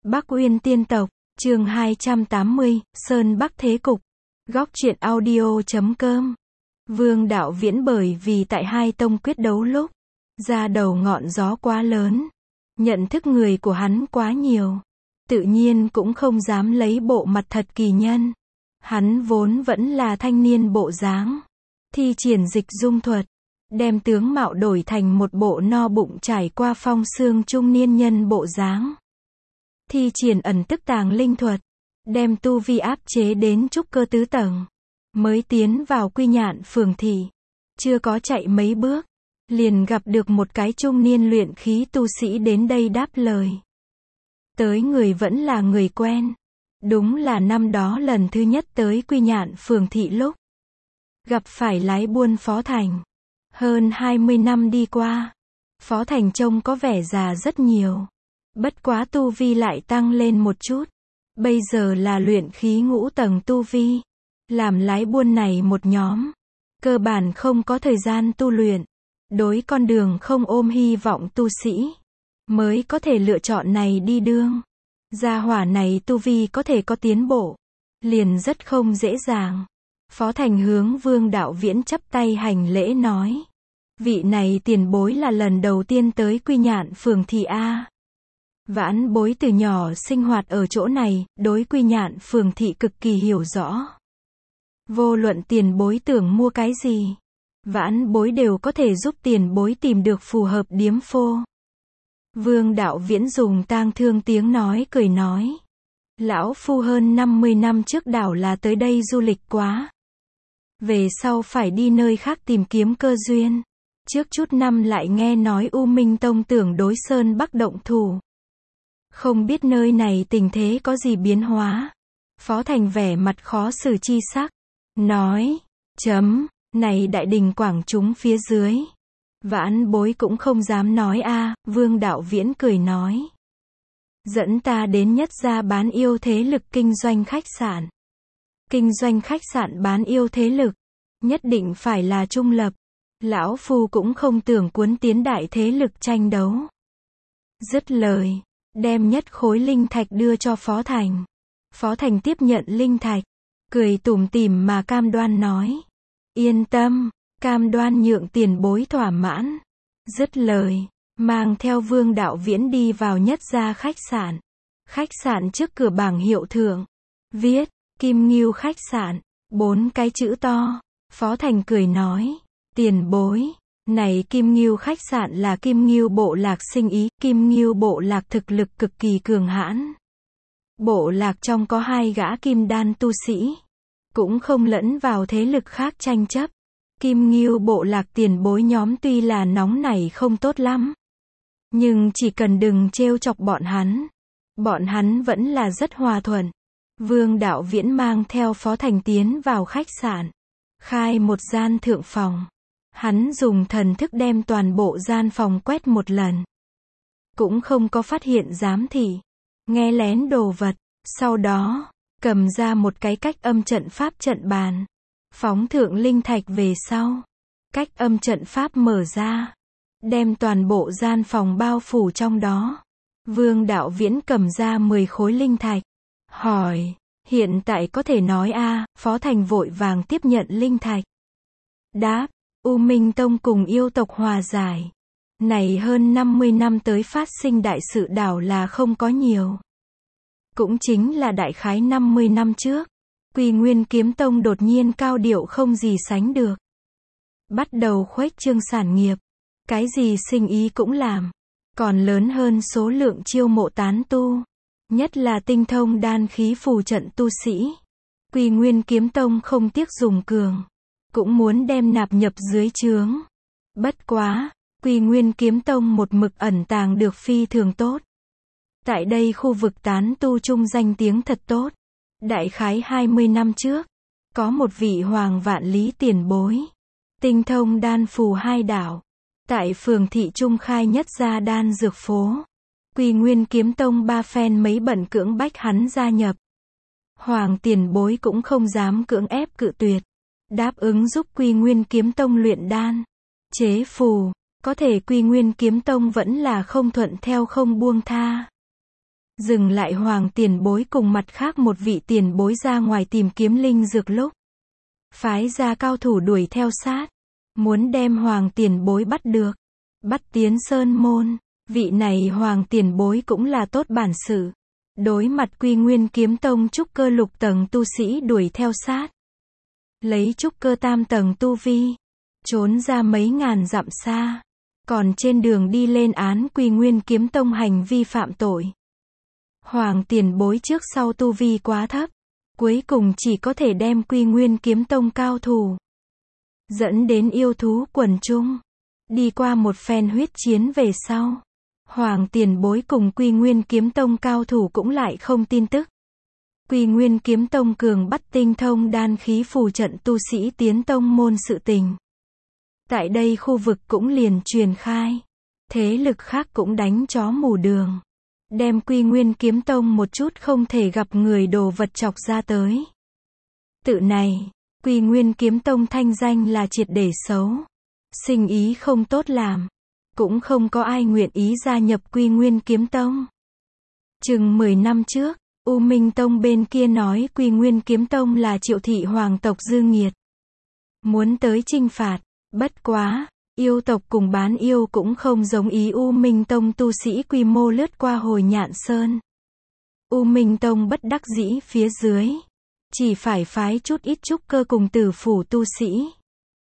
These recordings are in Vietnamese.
Bắc Uyên Tiên Tộc, chương 280, Sơn Bắc Thế Cục. Góc truyện audio.com. Vương Đạo Viễn bởi vì tại hai tông quyết đấu lúc, ra đầu ngọn gió quá lớn, nhận thức người của hắn quá nhiều, tự nhiên cũng không dám lấy bộ mặt thật kỳ nhân. Hắn vốn vẫn là thanh niên bộ dáng, thi triển dịch dung thuật, đem tướng mạo đổi thành một bộ no bụng trải qua phong xương trung niên nhân bộ dáng. Thi triển ẩn tức tàng linh thuật, đem tu vi áp chế đến trúc cơ tứ tầng, mới tiến vào Quy Nhạn phường thị. Chưa có chạy mấy bước, liền gặp được một cái trung niên luyện khí tu sĩ đến đây đáp lời. Tới người vẫn là người quen, đúng là năm đó lần thứ nhất tới Quy Nhạn phường thị lúc gặp phải lái buôn Phó Thành. Hơn 20 năm đi qua, Phó Thành trông có vẻ già rất nhiều, bất quá tu vi lại tăng lên một chút. Bây giờ là luyện khí ngũ tầng tu vi, làm lái buôn này một nhóm, cơ bản không có thời gian tu luyện, đối con đường không ôm hy vọng tu sĩ, mới có thể lựa chọn này đi đương. Gia hỏa này tu vi có thể có tiến bộ, liền rất không dễ dàng. Phó Thành hướng Vương Đạo Viễn chắp tay hành lễ nói, vị này tiền bối là lần đầu tiên tới Quy Nhạn phường thị A. Vãn bối từ nhỏ sinh hoạt ở chỗ này, đối Quy Nhạn phường thị cực kỳ hiểu rõ. Vô luận tiền bối tưởng mua cái gì, vãn bối đều có thể giúp tiền bối tìm được phù hợp điếm phô. Vương Đạo Viễn dùng tang thương tiếng nói cười nói, lão phu hơn 50 năm trước đảo là tới đây du lịch quá, về sau phải đi nơi khác tìm kiếm cơ duyên. Trước chút năm lại nghe nói U Minh Tông tưởng đối Sơn Bắc động thủ, không biết nơi này tình thế có gì biến hóa. Phó Thành vẻ mặt khó xử chi sắc, nói, này đại đình quảng chúng phía dưới, vãn bối cũng không dám nói a. Vương Đạo Viễn cười nói, dẫn ta đến nhất gia bán yêu thế lực kinh doanh khách sạn. Kinh doanh khách sạn bán yêu thế lực, nhất định phải là trung lập. Lão phu cũng không tưởng cuốn tiến đại thế lực tranh đấu. Dứt lời, đem nhất khối linh thạch đưa cho Phó Thành. Phó Thành tiếp nhận linh thạch, cười tủm tỉm mà cam đoan nói, yên tâm, cam đoan nhượng tiền bối thỏa mãn. Dứt lời, mang theo Vương Đạo Viễn đi vào nhất gia khách sạn. Khách sạn trước cửa bảng hiệu thượng viết, Kim Ngưu khách sạn, 4 cái chữ to. Phó Thành cười nói, tiền bối, này Kim Ngưu khách sạn là Kim Ngưu bộ lạc sinh ý. Kim Ngưu bộ lạc thực lực cực kỳ cường hãn. Bộ lạc trong có 2 gã kim đan tu sĩ, cũng không lẫn vào thế lực khác tranh chấp. Kim Ngưu bộ lạc tiền bối nhóm tuy là nóng nảy không tốt lắm, nhưng chỉ cần đừng trêu chọc bọn hắn vẫn là rất hòa thuận. Vương Đạo Viễn mang theo Phó Thành tiến vào khách sạn, khai một gian thượng phòng. Hắn dùng thần thức đem toàn bộ gian phòng quét một lần, cũng không có phát hiện giám thị, nghe lén đồ vật. Sau đó, cầm ra một cái cách âm trận pháp trận bàn, phóng thượng linh thạch về sau. Cách âm trận pháp mở ra, đem toàn bộ gian phòng bao phủ trong đó. Vương Đạo Viễn cầm ra 10 khối linh thạch, hỏi, hiện tại có thể nói a. Phó Thành vội vàng tiếp nhận linh thạch, đáp, U Minh Tông cùng yêu tộc hòa giải, này hơn 50 năm tới phát sinh đại sự đảo là không có nhiều. Cũng chính là đại khái 50 năm trước, Quy Nguyên Kiếm Tông đột nhiên cao điệu không gì sánh được, bắt đầu khuếch trương sản nghiệp, cái gì sinh ý cũng làm, còn lớn hơn số lượng chiêu mộ tán tu, nhất là tinh thông đan khí phù trận tu sĩ. Quy Nguyên Kiếm Tông không tiếc dùng cường, cũng muốn đem nạp nhập dưới trướng. Bất quá, Quy Nguyên Kiếm Tông một mực ẩn tàng được phi thường tốt. Tại đây khu vực tán tu chung danh tiếng thật tốt. Đại khái 20 năm trước, có một vị Hoàng Vạn Lý tiền bối, tinh thông đan phù 2 đạo, tại phường thị trung khai nhất gia đan dược phố. Quy Nguyên Kiếm Tông 3 phen mấy bận cưỡng bách hắn gia nhập. Hoàng tiền bối cũng không dám cưỡng ép cự tuyệt, đáp ứng giúp Quy Nguyên Kiếm Tông luyện đan, chế phù. Có thể Quy Nguyên Kiếm Tông vẫn là không thuận theo không buông tha. Dừng lại Hoàng tiền bối cùng mặt khác một vị tiền bối ra ngoài tìm kiếm linh dược lúc. Phái ra cao thủ đuổi theo sát. Muốn đem Hoàng tiền bối bắt được. Bắt tiến sơn môn. Vị này Hoàng tiền bối cũng là tốt bản sự. Đối mặt Quy Nguyên Kiếm Tông trúc cơ lục tầng tu sĩ đuổi theo sát. Lấy trúc cơ tam tầng tu vi. Trốn ra mấy ngàn dặm xa. Còn trên đường đi lên án Quy Nguyên Kiếm Tông hành vi phạm tội. Hoàng tiền bối trước sau tu vi quá thấp. Cuối cùng chỉ có thể đem Quy Nguyên Kiếm Tông cao thủ. Dẫn đến yêu thú quần trung. Đi qua một phen huyết chiến về sau. Hoàng tiền bối cùng Quy Nguyên Kiếm Tông cao thủ cũng lại không tin tức. Quy Nguyên Kiếm Tông cường bắt tinh thông đan khí phù trận tu sĩ tiến tông môn sự tình. Tại đây khu vực cũng liền truyền khai. Thế lực khác cũng đánh chó mù đường. Đem Quy Nguyên Kiếm Tông một chút không thể gặp người đồ vật chọc ra tới. Tự này, Quy Nguyên Kiếm Tông thanh danh là triệt để xấu. Sinh ý không tốt làm. Cũng không có ai nguyện ý gia nhập Quy Nguyên Kiếm Tông. Chừng 10 năm trước, U Minh Tông bên kia nói Quy Nguyên Kiếm Tông là Triệu thị hoàng tộc dư nghiệt. Muốn tới chinh phạt, bất quá, yêu tộc cùng bán yêu cũng không giống ý U Minh Tông tu sĩ quy mô lướt qua Hồi Nhạn Sơn. U Minh Tông bất đắc dĩ phía dưới. Chỉ phải phái chút ít trúc cơ cùng tử phủ tu sĩ.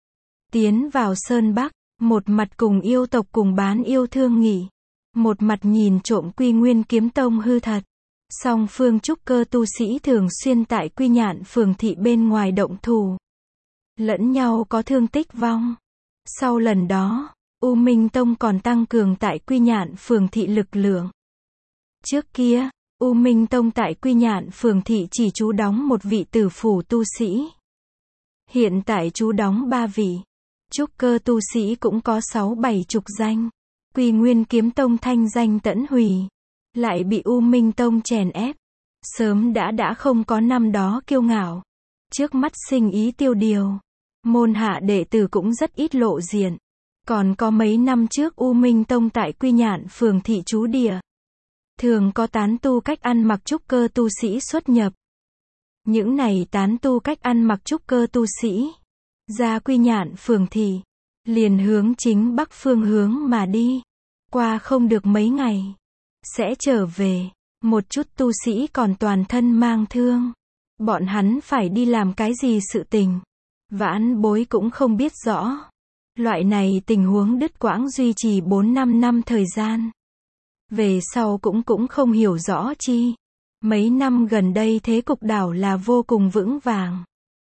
Tiến vào Sơn Bắc, một mặt cùng yêu tộc cùng bán yêu thương nghị. Một mặt nhìn trộm Quy Nguyên Kiếm Tông hư thật. Song phương trúc cơ tu sĩ thường xuyên tại Quy Nhạn phường thị bên ngoài động thủ. Lẫn nhau có thương tích vong. Sau lần đó, U Minh Tông còn tăng cường tại Quy Nhạn phường thị lực lượng. Trước kia, U Minh Tông tại Quy Nhạn phường thị chỉ trú đóng một vị tử phủ tu sĩ. Hiện tại trú đóng 3 vị. Trúc cơ tu sĩ cũng có 6-7 chục danh. Quy Nguyên Kiếm Tông thanh danh tẫn hủy. Lại bị U Minh Tông chèn ép. Sớm đã không có năm đó kiêu ngạo. Trước mắt sinh ý tiêu điều. Môn hạ đệ tử cũng rất ít lộ diện. Còn có mấy năm trước U Minh Tông tại Quy Nhạn phường thị trú địa. Thường có tán tu cách ăn mặc trúc cơ tu sĩ xuất nhập. Những này tán tu cách ăn mặc trúc cơ tu sĩ. Ra Quy Nhạn phường thị. Liền hướng chính bắc phương hướng mà đi. Qua không được mấy ngày. Sẽ trở về. Một chút tu sĩ còn toàn thân mang thương. Bọn hắn phải đi làm cái gì sự tình. Vãn bối cũng không biết rõ. Loại này tình huống đứt quãng duy trì 4-5 năm thời gian. Về sau cũng không hiểu rõ chi. Mấy năm gần đây thế cục đảo là vô cùng vững vàng.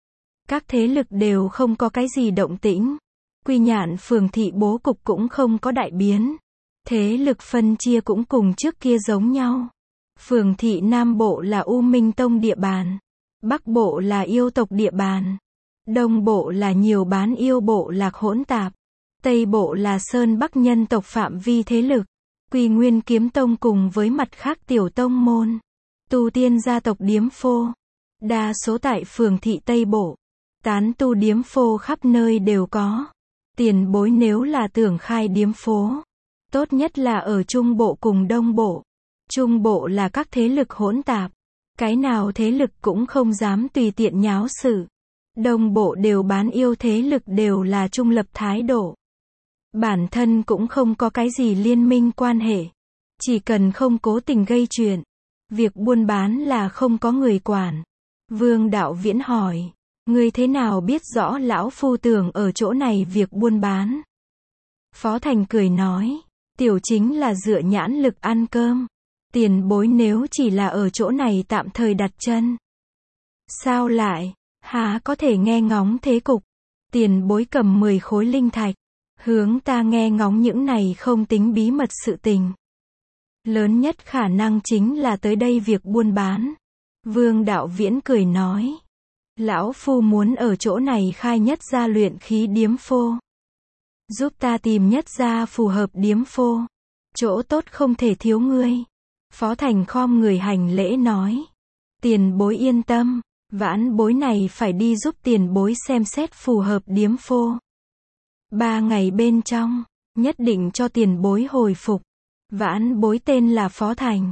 Các thế lực đều không có cái gì động tĩnh. Quy Nhạn phường thị bố cục cũng không có đại biến. Thế lực phân chia cũng cùng trước kia giống nhau. Phường thị Nam Bộ là U Minh Tông địa bàn. Bắc Bộ là yêu tộc địa bàn. Đông Bộ là nhiều bán yêu bộ lạc hỗn tạp. Tây Bộ là Sơn Bắc nhân tộc phạm vi thế lực. Quy Nguyên Kiếm Tông cùng với mặt khác tiểu tông môn. Tu tiên gia tộc điếm phô. Đa số tại phường thị Tây Bộ. Tán tu điếm phô khắp nơi đều có. Tiền bối nếu là tưởng khai điếm phố. Tốt nhất là ở Trung Bộ cùng Đông Bộ. Trung Bộ là các thế lực hỗn tạp. Cái nào thế lực cũng không dám tùy tiện nháo sự. Đông Bộ đều bán yêu thế lực đều là trung lập thái độ. Bản thân cũng không có cái gì liên minh quan hệ. Chỉ cần không cố tình gây chuyện. Việc buôn bán là không có người quản. Vương Đạo Viễn hỏi. Ngươi thế nào biết rõ lão phu tưởng ở chỗ này việc buôn bán? Phó Thành cười nói. Tiểu chính là dựa nhãn lực ăn cơm. Tiền bối nếu chỉ là ở chỗ này tạm thời đặt chân. Sao lại? Há có thể nghe ngóng thế cục. Tiền bối cầm 10 khối linh thạch. Hướng ta nghe ngóng những này không tính bí mật sự tình. Lớn nhất khả năng chính là tới đây việc buôn bán. Vương Đạo Viễn cười nói. Lão phu muốn ở chỗ này khai nhất gia luyện khí điếm phô. Giúp ta tìm nhất gia phù hợp điếm phô. Chỗ tốt không thể thiếu ngươi. Phó Thành khom người hành lễ nói. Tiền bối yên tâm. Vãn bối này phải đi giúp tiền bối xem xét phù hợp điếm phô. 3 ngày bên trong, nhất định cho tiền bối hồi phục. Vãn bối tên là Phó Thành.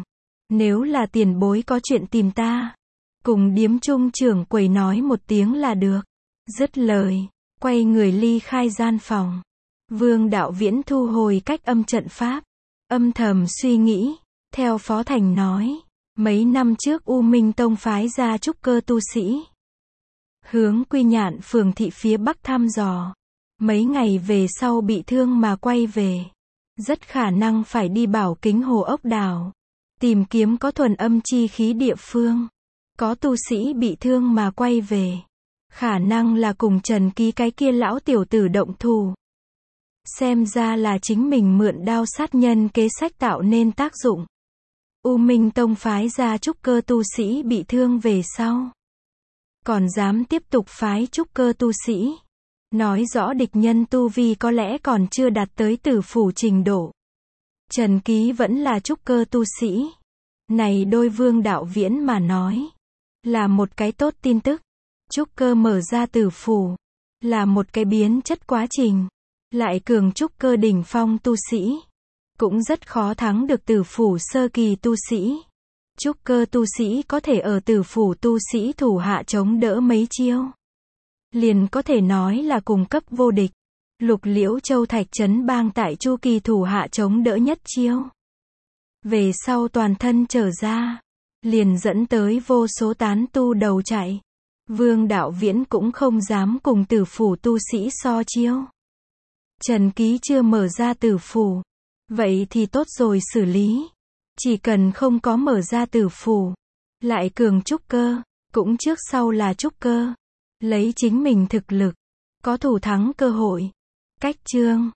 Nếu là tiền bối có chuyện tìm ta, cùng điếm trung trưởng quầy nói một tiếng là được. Dứt lời, quay người ly khai gian phòng. Vương Đạo Viễn thu hồi cách âm trận pháp, âm thầm suy nghĩ, theo Phó Thành nói, mấy năm trước U Minh Tông phái ra trúc cơ tu sĩ, hướng Quy Nhạn phường thị phía bắc thăm dò, mấy ngày về sau bị thương mà quay về, rất khả năng phải đi Bảo Kính Hồ Ốc Đảo, tìm kiếm có thuần âm chi khí địa phương, có tu sĩ bị thương mà quay về, khả năng là cùng Trần Ký cái kia lão tiểu tử động thủ. Xem ra là chính mình mượn đao sát nhân kế sách tạo nên tác dụng. U Minh Tông phái ra trúc cơ tu sĩ bị thương về sau, còn dám tiếp tục phái trúc cơ tu sĩ, nói rõ địch nhân tu vi có lẽ còn chưa đạt tới tử phủ trình độ. Trần Ký vẫn là trúc cơ tu sĩ. Này đôi Vương Đạo Viễn mà nói, là một cái tốt tin tức. Trúc cơ mở ra tử phủ, là một cái biến chất quá trình. Lại cường trúc cơ đỉnh phong tu sĩ, cũng rất khó thắng được tử phủ sơ kỳ tu sĩ. Trúc cơ tu sĩ có thể ở tử phủ tu sĩ thủ hạ chống đỡ mấy chiêu, liền có thể nói là cùng cấp vô địch. Lục Liễu Châu Thạch Trấn Bang tại Chu Kỳ thủ hạ chống đỡ nhất chiêu, về sau toàn thân trở ra, liền dẫn tới vô số tán tu đầu chạy. Vương Đạo Viễn cũng không dám cùng tử phủ tu sĩ so chiêu. Trần Ký chưa mở ra tử phủ, vậy thì tốt rồi xử lý. Chỉ cần không có mở ra tử phủ, lại cường trúc cơ, cũng trước sau là trúc cơ, lấy chính mình thực lực, có thủ thắng cơ hội. Cách chương